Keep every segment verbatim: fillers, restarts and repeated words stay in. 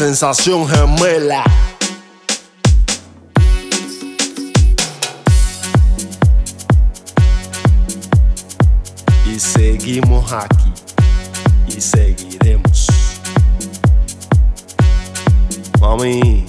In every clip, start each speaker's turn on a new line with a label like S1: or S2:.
S1: sensación gemela. Y seguimos aquí y seguiremos. Mami,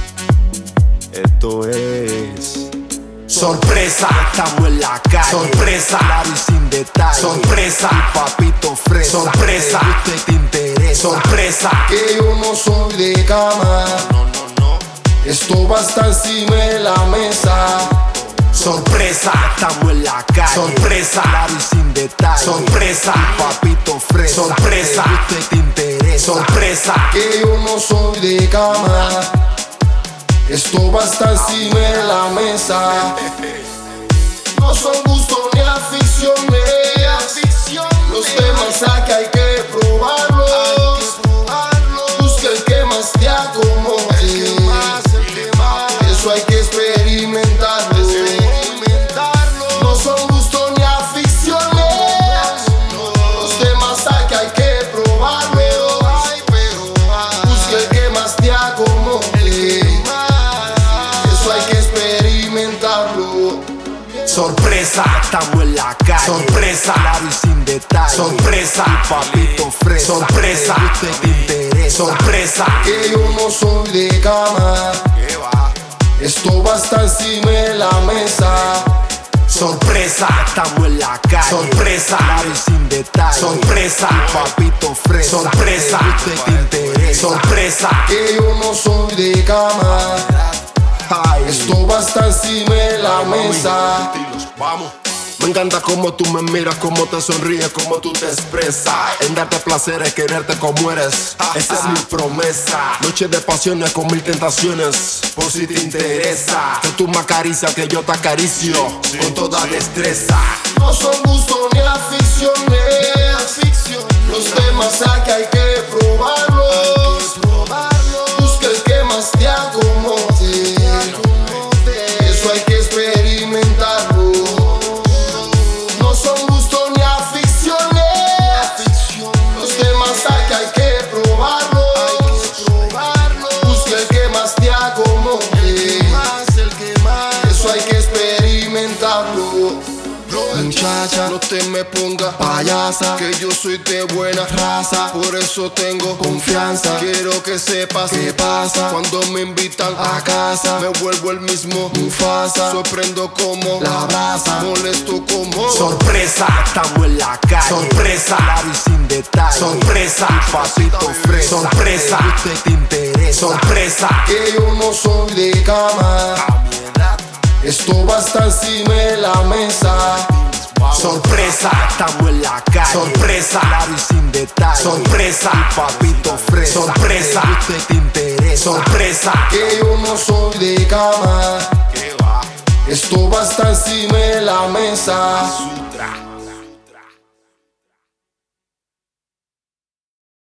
S1: esto es sorpresa. Estamos en la calle. Sorpresa. Larry sin detalle. Sorpresa. Y papito fresa. Sorpresa. Que usted te interesa. Sorpresa.
S2: Que yo no soy de cama.
S1: No, no, no.
S2: Esto va a estar encima de la mesa.
S1: Sorpresa. Estamos en la calle. Sorpresa. Larry sin detalle. Sorpresa. Y papito fresa. Sorpresa. Que usted te interesa. Sorpresa.
S2: Que yo no soy de cama. Esto va a estar encima de la mesa. No son gustos ni aficiones. Los temas aquí hay que probarlos. Busca el que más te acomode. Eso hay que experimentarlo. No son gustos ni aficiones. Los temas aquí hay que probarlos. Busca el que más te acomode.
S1: Sorpresa, estamos en la calle. Sorpresa, Larry sin detalle. Sorpresa, y papito fresa. Sorpresa, que usted te interesa. Sorpresa,
S2: que yo no soy de cama. Esto va a estar encima de la mesa.
S1: Sorpresa, estamos en la calle. Sorpresa, Larry sin detalle. Sorpresa, y papito fresa. Sorpresa, que usted te interesa. Sorpresa,
S2: que yo no soy de cama. Esto va a estar encima de la mesa.
S1: Vamos. Me encanta cómo tú me miras, cómo te sonríes, cómo tú te expresas. En darte placeres, quererte como eres. Esa es mi promesa. Noches de pasiones con mil tentaciones. Por si te interesa, que tú me acaricias, que yo te acaricio con toda destreza.
S2: No son gustos ni aficiones. Los temas aquí hay que probarlos. Busca el que más te acomode. Eso hay que experimentarlo. No son gustos ni aficiones. Los temas aquí hay que probarlos. Busca el que más te acomode. Eso hay que experimentarlo. Muchacha, no te me pongas payasa, que yo soy de buena raza, por eso tengo confianza. Quiero que sepas qué pasa cuando me invitan a casa. Me vuelvo el mismo Mufasa, sorprendo como la brasa, molesto como
S1: sorpresa. Estamos en la calle. Sorpresa, Larry sin detalle. Sorpresa, y papito fresa. Sorpresa, que usted te interesa. Sorpresa,
S2: que yo no soy de cama. Esto va a estar encima de la mesa.
S1: Sorpresa, estamos en la calle. Sorpresa, Larry sin detalle. Sorpresa, y papito fresa. Sorpresa, que usted te interesa. Sorpresa,
S2: que yo no soy de cama. Esto va a estar encima de la mesa.